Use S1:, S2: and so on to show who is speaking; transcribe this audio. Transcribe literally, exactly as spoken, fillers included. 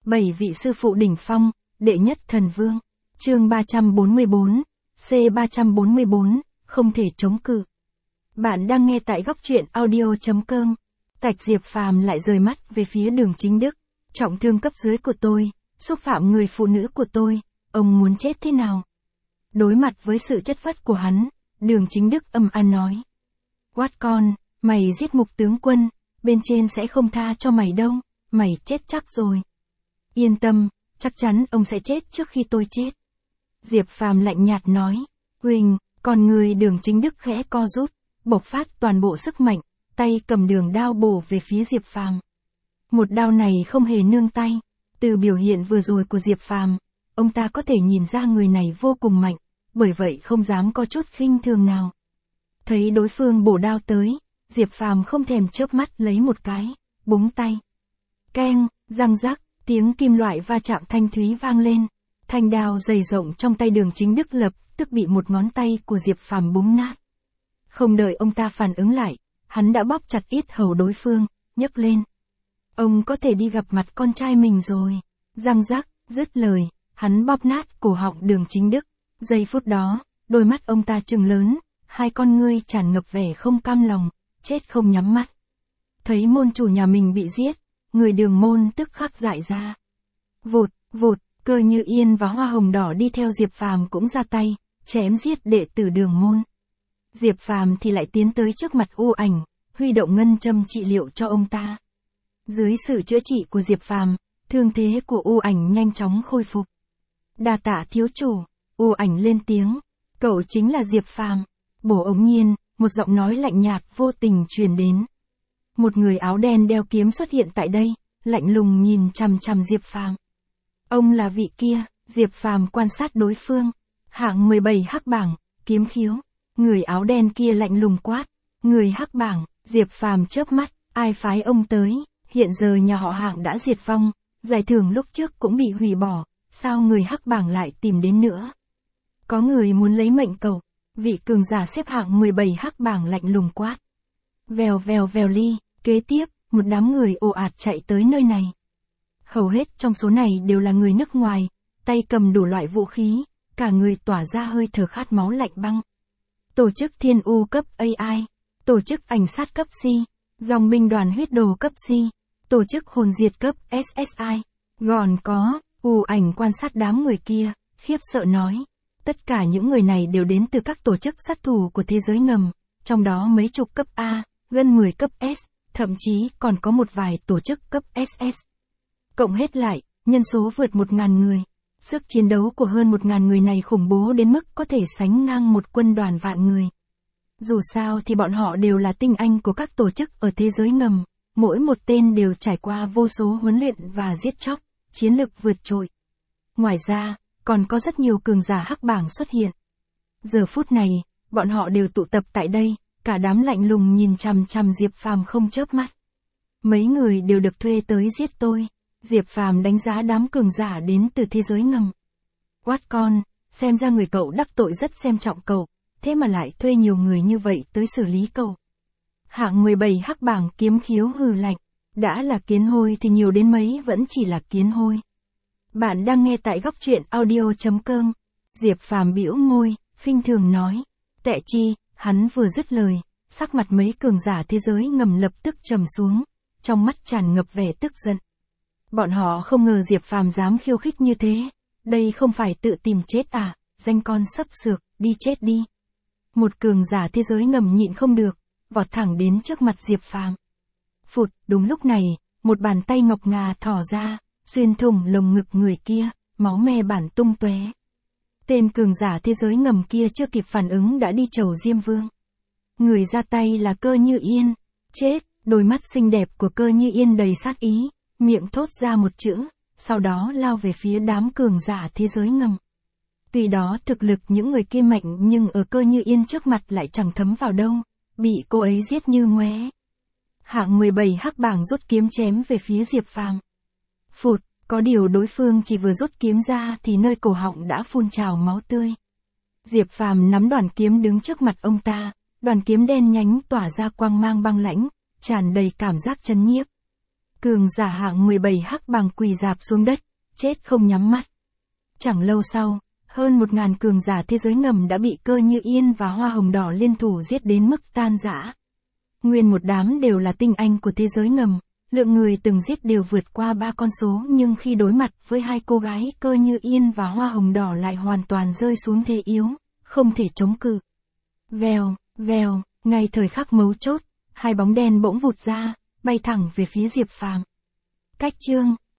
S1: bảy vị sư phụ đỉnh phong, đệ nhất thần vương. Chương ba trăm bốn mươi bốn, C ba trăm bốn mươi bốn, không thể chống cự. Bạn đang nghe tại góc truyện audio.com. Tạch Diệp Phàm lại rời mắt về phía Đường Chính Đức. Trọng thương cấp dưới của tôi, xúc phạm người phụ nữ của tôi, ông muốn chết thế nào? Đối mặt với sự chất vấn của hắn, Đường Chính Đức âm an nói. Quát con, mày giết Mục tướng quân, bên trên sẽ không tha cho mày đâu, mày chết chắc rồi. Yên tâm, chắc chắn ông sẽ chết trước khi tôi chết. Diệp Phàm lạnh nhạt nói. Huỳnh, con người Đường Chính Đức khẽ co rút, bộc phát toàn bộ sức mạnh, tay cầm đường đao bổ về phía Diệp Phàm. Một đao này không hề nương tay, từ biểu hiện vừa rồi của Diệp Phàm, ông ta có thể nhìn ra người này vô cùng mạnh, bởi vậy không dám có chút khinh thường nào. Thấy đối phương bổ đao tới, Diệp Phàm không thèm chớp mắt lấy một cái, búng tay. Keng, răng rắc, tiếng kim loại va chạm thanh thúy vang lên, thanh đao dày rộng trong tay Đường Chính Đức lập tức bị một ngón tay của Diệp Phàm búng nát. Không đợi ông ta phản ứng lại, hắn đã bóp chặt yết hầu đối phương, nhấc lên. Ông có thể đi gặp mặt con trai mình rồi. Răng rắc, dứt lời, hắn bóp nát cổ họng Đường Chính Đức. Giây phút đó, đôi mắt ông ta trừng lớn, hai con ngươi tràn ngập vẻ không cam lòng, chết không nhắm mắt. Thấy môn chủ nhà mình bị giết, người Đường môn tức khắc dại ra. Vụt, vụt, Cơ Như Yên và Hoa Hồng Đỏ đi theo Diệp Phàm cũng ra tay, chém giết đệ tử Đường môn. Diệp Phàm thì lại tiến tới trước mặt U Ảnh, huy động ngân châm trị liệu cho ông ta. Dưới sự chữa trị của Diệp Phàm, thương thế của U Ảnh nhanh chóng khôi phục. Đa tạ thiếu chủ, U Ảnh lên tiếng, cậu chính là Diệp Phàm. Bổ ống nhiên, một giọng nói lạnh nhạt vô tình truyền đến. Một người áo đen đeo kiếm xuất hiện tại đây, lạnh lùng nhìn chằm chằm Diệp Phàm. Ông là vị kia, Diệp Phàm quan sát đối phương. Hạng mười bảy hắc bảng, kiếm khiếu. Người áo đen kia lạnh lùng quát. Người hắc bảng, Diệp Phàm chớp mắt, ai phái ông tới, hiện giờ nhà họ Hạng đã diệt vong, giải thưởng lúc trước cũng bị hủy bỏ, sao người hắc bảng lại tìm đến nữa? Có người muốn lấy mệnh cậu, vị cường giả xếp hạng mười bảy hắc bảng lạnh lùng quát. Vèo vèo vèo ly, kế tiếp, một đám người ồ ạt chạy tới nơi này. Hầu hết trong số này đều là người nước ngoài, tay cầm đủ loại vũ khí, cả người tỏa ra hơi thở khát máu lạnh băng. Tổ chức Thiên U cấp a i, tổ chức Ảnh sát cấp C, dòng binh đoàn huyết đồ cấp C, tổ chức Hồn diệt cấp ét ét i, còn có, U Ảnh quan sát đám người kia, khiếp sợ nói. Tất cả những người này đều đến từ các tổ chức sát thủ của thế giới ngầm, trong đó mấy chục cấp A, gần mười cấp S, thậm chí còn có một vài tổ chức cấp ét ét. Cộng hết lại, nhân số vượt một nghìn người. Sức chiến đấu của hơn một nghìn người này khủng bố đến mức có thể sánh ngang một quân đoàn vạn người. Dù sao thì bọn họ đều là tinh anh của các tổ chức ở thế giới ngầm, mỗi một tên đều trải qua vô số huấn luyện và giết chóc, chiến lực vượt trội. Ngoài ra, còn có rất nhiều cường giả hắc bảng xuất hiện. Giờ phút này, bọn họ đều tụ tập tại đây, cả đám lạnh lùng nhìn chằm chằm Diệp Phàm không chớp mắt. Mấy người đều được thuê tới giết tôi. Diệp Phàm đánh giá đám cường giả đến từ thế giới ngầm. Quát con, xem ra người cậu đắc tội rất xem trọng cậu, thế mà lại thuê nhiều người như vậy tới xử lý cậu. Hạng mười bảy hắc bảng kiếm khiếu hừ lạnh, đã là kiến hôi thì nhiều đến mấy vẫn chỉ là kiến hôi. Bạn đang nghe tại góc truyện audio.com. Diệp Phàm bĩu môi, khinh thường nói. Tệ chi, hắn vừa dứt lời, sắc mặt mấy cường giả thế giới ngầm lập tức trầm xuống, trong mắt tràn ngập vẻ tức giận. Bọn họ không ngờ Diệp Phàm dám khiêu khích như thế, đây không phải tự tìm chết à, danh con sắp sược, đi chết đi. Một cường giả thế giới ngầm nhịn không được, vọt thẳng đến trước mặt Diệp Phàm. Phụt, đúng lúc này, một bàn tay ngọc ngà thò ra, xuyên thủng lồng ngực người kia, máu me bản tung tóe. Tên cường giả thế giới ngầm kia chưa kịp phản ứng đã đi chầu Diêm Vương. Người ra tay là Cơ Như Yên. Chết, đôi mắt xinh đẹp của Cơ Như Yên đầy sát ý, miệng thốt ra một chữ, sau đó lao về phía đám cường giả thế giới ngầm. Tuy đó thực lực những người kia mạnh nhưng ở Cơ Như Yên trước mặt lại chẳng thấm vào đâu, bị cô ấy giết như ngoé. Hạng mười bảy hắc bảng rút kiếm chém về phía Diệp Phàm. Phụt, có điều đối phương chỉ vừa rút kiếm ra thì nơi cổ họng đã phun trào máu tươi. Diệp Phàm nắm đoàn kiếm đứng trước mặt ông ta, đoàn kiếm đen nhánh tỏa ra quang mang băng lãnh, tràn đầy cảm giác chấn nhiếp. Cường giả hạng mười bảy hắc bàng quỳ rạp xuống đất, chết không nhắm mắt. Chẳng lâu sau, hơn một ngàn cường giả thế giới ngầm đã bị Cơ Như Yên và Hoa Hồng Đỏ liên thủ giết đến mức tan rã. Nguyên một đám đều là tinh anh của thế giới ngầm, lượng người từng giết đều vượt qua ba con số, nhưng khi đối mặt với hai cô gái Cơ Như Yên và Hoa Hồng Đỏ lại hoàn toàn rơi xuống thế yếu, không thể chống cự. Vèo, vèo, ngay thời khắc mấu chốt, hai bóng đen bỗng vụt ra, bay thẳng về phía Diệp Phàm. Cách chương